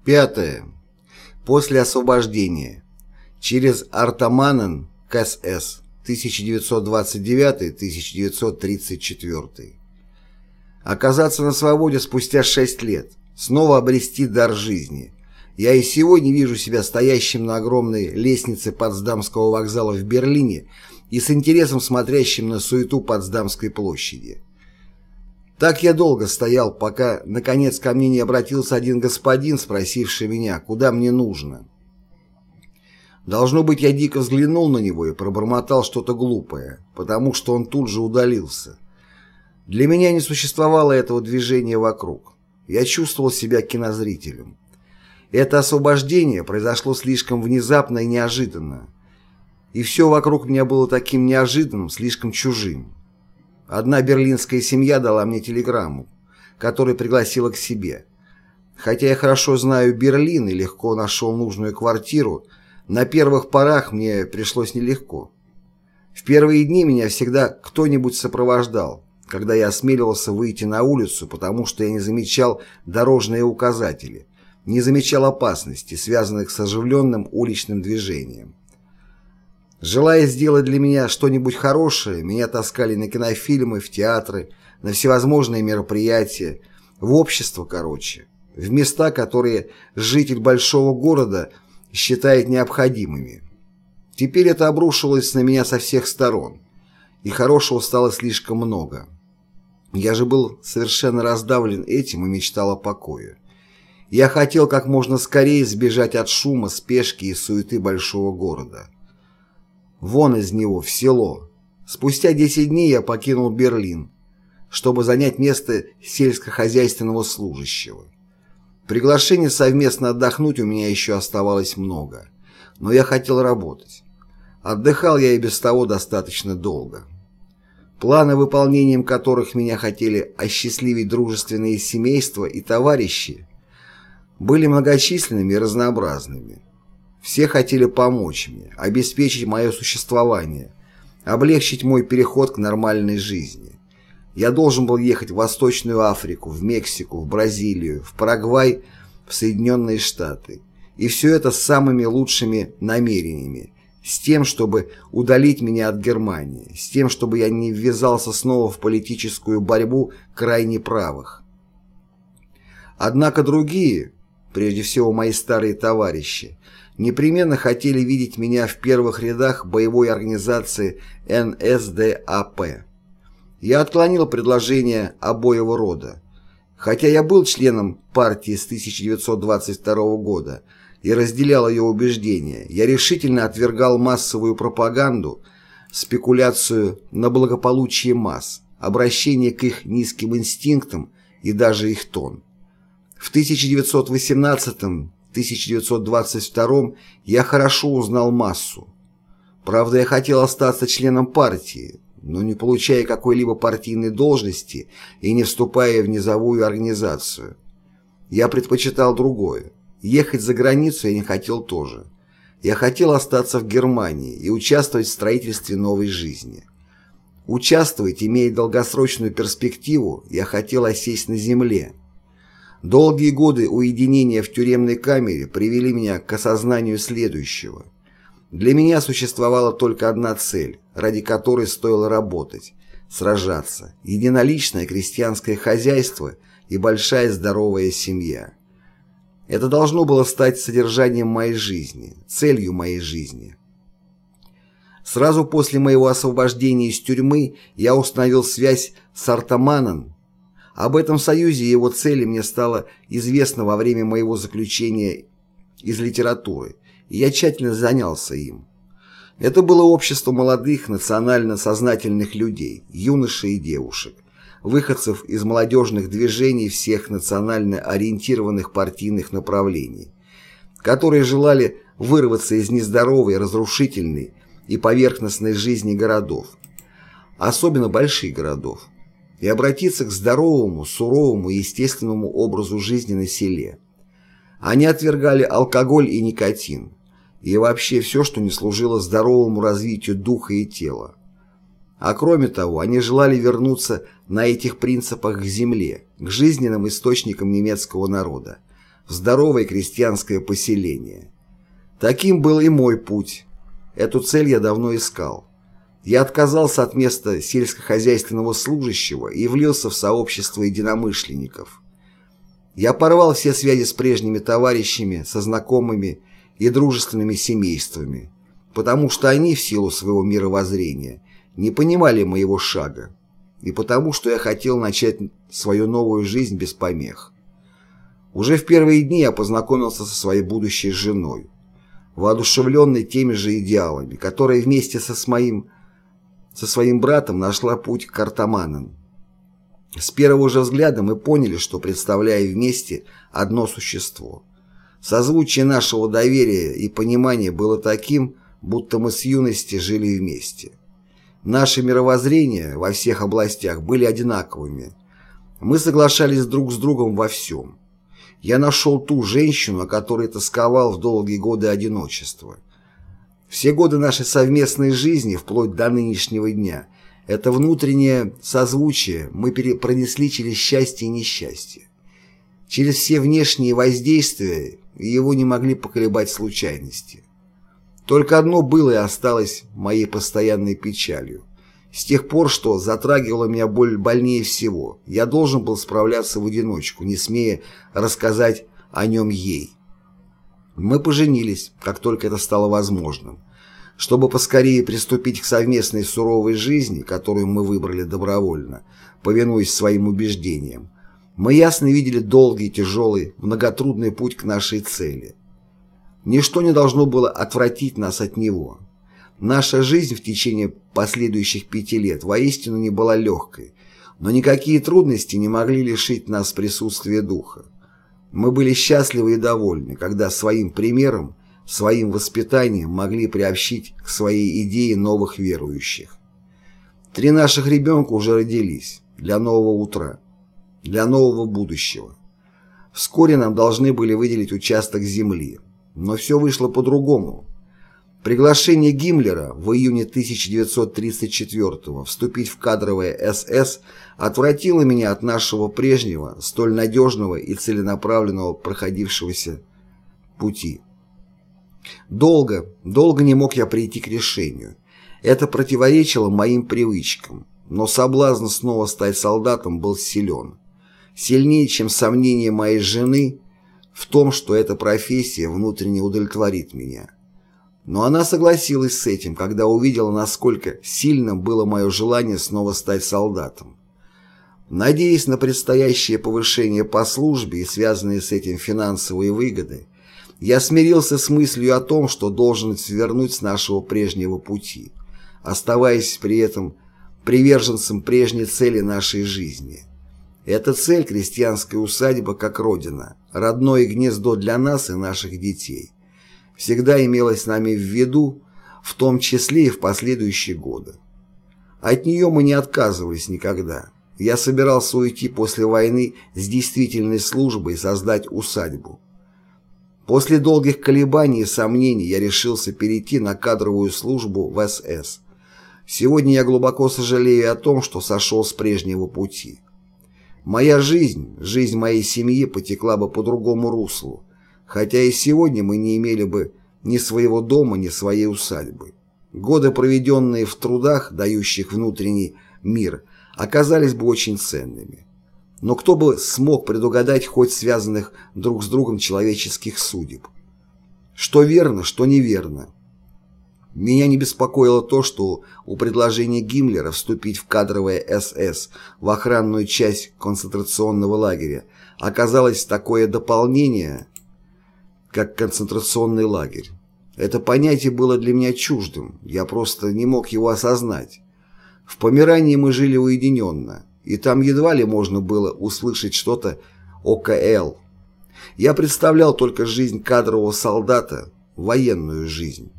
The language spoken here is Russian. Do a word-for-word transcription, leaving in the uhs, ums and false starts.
Пятое. После освобождения. Через Артаманен к СС. тысяча девятьсот двадцать девятый — тысяча девятьсот тридцать четвёртый. Оказаться на свободе спустя шесть лет. Снова обрести дар жизни. Я и сегодня вижу себя стоящим на огромной лестнице Потсдамского вокзала в Берлине и с интересом смотрящим на суету Потсдамской площади. Так я долго стоял, пока, наконец, ко мне не обратился один господин, спросивший меня, куда мне нужно. Должно быть, я дико взглянул на него и пробормотал что-то глупое, потому что он тут же удалился. Для меня не существовало этого движения вокруг. Я чувствовал себя кинозрителем. Это освобождение произошло слишком внезапно и неожиданно. И все вокруг меня было таким неожиданным, слишком чужим. Одна берлинская семья дала мне телеграмму, которая пригласила к себе. Хотя я хорошо знаю Берлин и легко нашел нужную квартиру, на первых порах мне пришлось нелегко. В первые дни меня всегда кто-нибудь сопровождал, когда я осмеливался выйти на улицу, потому что я не замечал дорожные указатели, не замечал опасностей, связанных с оживленным уличным движением. Желая сделать для меня что-нибудь хорошее, меня таскали на кинофильмы, в театры, на всевозможные мероприятия, в общество, короче, в места, которые житель большого города считает необходимыми. Теперь это обрушилось на меня со всех сторон, и хорошего стало слишком много. Я же был совершенно раздавлен этим и мечтал о покое. Я хотел как можно скорее сбежать от шума, спешки и суеты большого города. Вон из него, в село. Спустя десять дней я покинул Берлин, чтобы занять место сельскохозяйственного служащего. Приглашений совместно отдохнуть у меня еще оставалось много, но я хотел работать. Отдыхал я и без того достаточно долго. Планы, выполнением которых меня хотели осчастливить дружественные семейства и товарищи, были многочисленными и разнообразными. Все хотели помочь мне, обеспечить мое существование, облегчить мой переход к нормальной жизни. Я должен был ехать в Восточную Африку, в Мексику, в Бразилию, в Парагвай, в Соединенные Штаты. И все это с самыми лучшими намерениями, с тем, чтобы удалить меня от Германии, с тем, чтобы я не ввязался снова в политическую борьбу крайне правых. Однако другие, прежде всего мои старые товарищи, непременно хотели видеть меня в первых рядах боевой организации эн эс дэ а пэ. Я отклонил предложения обоего рода. Хотя я был членом партии с тысяча девятьсот двадцать второго года и разделял ее убеждения, я решительно отвергал массовую пропаганду, спекуляцию на благополучие масс, обращение к их низким инстинктам и даже их тон. В тысяча девятьсот восемнадцатом — тысяча девятьсот двадцать втором я хорошо узнал массу. Правда, я хотел остаться членом партии, но не получая какой-либо партийной должности и не вступая в низовую организацию. Я предпочитал другое. Ехать за границу я не хотел тоже. Я хотел остаться в Германии и участвовать в строительстве новой жизни. Участвовать, имея долгосрочную перспективу, я хотел осесть на земле. Долгие годы уединения в тюремной камере привели меня к осознанию следующего. Для меня существовала только одна цель, ради которой стоило работать, сражаться – единоличное крестьянское хозяйство и большая здоровая семья. Это должно было стать содержанием моей жизни, целью моей жизни. Сразу после моего освобождения из тюрьмы я установил связь с Артаманен. Об этом союзе и его цели мне стало известно во время моего заключения из литературы, и я тщательно занялся им. Это было общество молодых, национально сознательных людей, юношей и девушек, выходцев из молодежных движений всех национально ориентированных партийных направлений, которые желали вырваться из нездоровой, разрушительной и поверхностной жизни городов, особенно больших городов, и обратиться к здоровому, суровому и естественному образу жизни на селе. Они отвергали алкоголь и никотин, и вообще все, что не служило здоровому развитию духа и тела. А кроме того, они желали вернуться на этих принципах к земле, к жизненным источникам немецкого народа, в здоровое крестьянское поселение. Таким был и мой путь. Эту цель я давно искал. Я отказался от места сельскохозяйственного служащего и влился в сообщество единомышленников. Я порвал все связи с прежними товарищами, со знакомыми и дружественными семействами, потому что они, в силу своего мировоззрения, не понимали моего шага, и потому что я хотел начать свою новую жизнь без помех. Уже в первые дни я познакомился со своей будущей женой, воодушевленной теми же идеалами, которая вместе со своим, со своим братом нашла путь к Артаманен. С первого же взгляда мы поняли, что, представляя вместе одно существо, созвучие нашего доверия и понимания было таким, будто мы с юности жили вместе. Наши мировоззрения во всех областях были одинаковыми. Мы соглашались друг с другом во всем. Я нашел ту женщину, о которой тосковал в долгие годы одиночества. Все годы нашей совместной жизни, вплоть до нынешнего дня, это внутреннее созвучие мы пронесли через счастье и несчастье. Через все внешние воздействия его не могли поколебать случайности. Только одно было и осталось моей постоянной печалью. С тех пор, что затрагивало меня боль больнее всего, я должен был справляться в одиночку, не смея рассказать о нем ей. Мы поженились, как только это стало возможным, чтобы поскорее приступить к совместной суровой жизни, которую мы выбрали добровольно, повинуясь своим убеждениям. Мы ясно видели долгий, тяжелый, многотрудный путь к нашей цели. Ничто не должно было отвратить нас от него. Наша жизнь в течение последующих пяти лет воистину не была легкой, но никакие трудности не могли лишить нас присутствия духа. Мы были счастливы и довольны, когда своим примером, своим воспитанием могли приобщить к своей идее новых верующих. Три наших ребенка уже родились для нового утра, для нового будущего. Вскоре нам должны были выделить участок земли, но все вышло по-другому. Приглашение Гиммлера в июне тысяча девятьсот тридцать четвёртого вступить в кадровое эс эс отвратило меня от нашего прежнего, столь надежного и целенаправленного проходившегося пути. Долго, долго не мог я прийти к решению. Это противоречило моим привычкам, но соблазн снова стать солдатом был силен. Сильнее, чем сомнение моей жены в том, что эта профессия внутренне удовлетворит меня. Но она согласилась с этим, когда увидела, насколько сильным было мое желание снова стать солдатом. Надеясь на предстоящее повышение по службе и связанные с этим финансовые выгоды, я смирился с мыслью о том, что должен свернуть с нашего прежнего пути, оставаясь при этом приверженцем прежней цели нашей жизни. Эта цель – крестьянская усадьба как родина, родное гнездо для нас и наших детей, всегда имелась нами в виду, в том числе и в последующие годы. От нее мы не отказывались никогда. Я собирался уйти после войны с действительной службой и создать усадьбу. После долгих колебаний и сомнений я решился перейти на кадровую службу в эс эс. Сегодня я глубоко сожалею о том, что сошел с прежнего пути. Моя жизнь, жизнь моей семьи потекла бы по другому руслу, хотя и сегодня мы не имели бы ни своего дома, ни своей усадьбы. Годы, проведенные в трудах, дающих внутренний мир, оказались бы очень ценными. Но кто бы смог предугадать хоть связанных друг с другом человеческих судеб? Что верно, что неверно. Меня не беспокоило то, что у предложения Гиммлера вступить в кадровое эс эс, в охранную часть концентрационного лагеря, оказалось такое дополнение, как концентрационный лагерь. Это понятие было для меня чуждым, я просто не мог его осознать. В Померании мы жили уединенно, и там едва ли можно было услышать что-то о ка эл. Я представлял только жизнь кадрового солдата, военную жизнь.